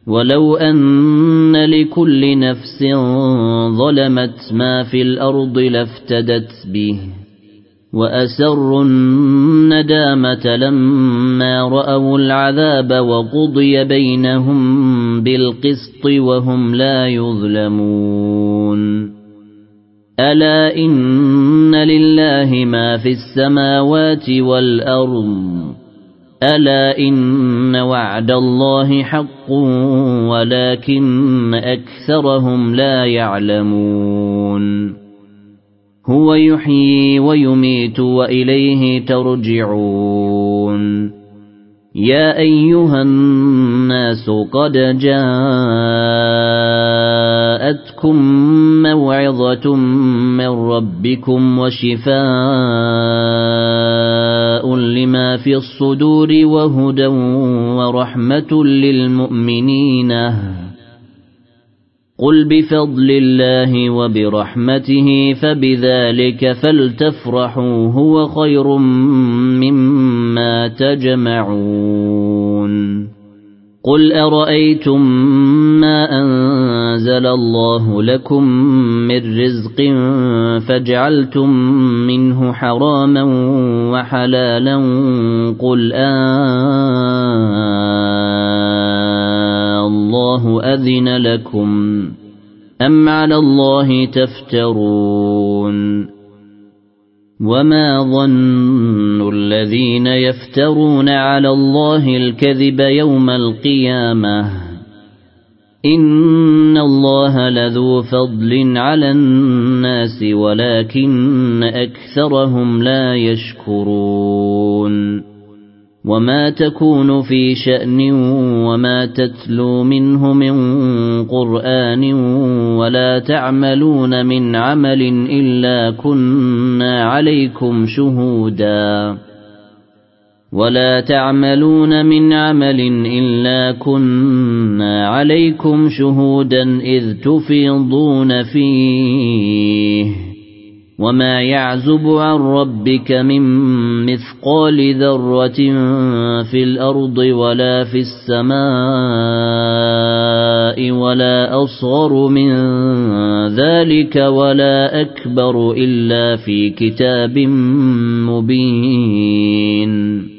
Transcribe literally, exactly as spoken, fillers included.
ولو أن لكل نفس ظلمت ما في الأرض لافتدت به وأسروا الندامة لما رأوا العذاب وقضي بينهم بالقسط وهم لا يظلمون ألا إن لله ما في السماوات والأرض ألا إن وعد الله حق ولكن أكثرهم لا يعلمون هو يحيي ويميت وإليه ترجعون يا أيها الناس قد جاءتكم موعظة من ربكم وشفاء لما في الصدور وهدى ورحمة للمؤمنين قل بفضل الله وبرحمته فبذلك فلتفرحوا هو خير مما تجمعون قل أرأيتم ما أنزل الله لكم من رزق فجعلتم منه حراما وحلالا قل آه الله أذن لكم أم على الله تفترون وما ظن الذين يفترون على الله الكذب يوم القيامة إن الله لذو فضل على الناس ولكن أكثرهم لا يشكرون وما تكون في شأن وما تتلو منه من قرآن ولا تعملون من عمل إلا كنا عليكم شهودا ولا تعملون من عمل إلا كنا عليكم شهودا إذ تفيضون فيه وما يعزب عن ربك من مثقال ذرة في الأرض ولا في السماء ولا أصغر من ذلك ولا أكبر إلا في كتاب مبين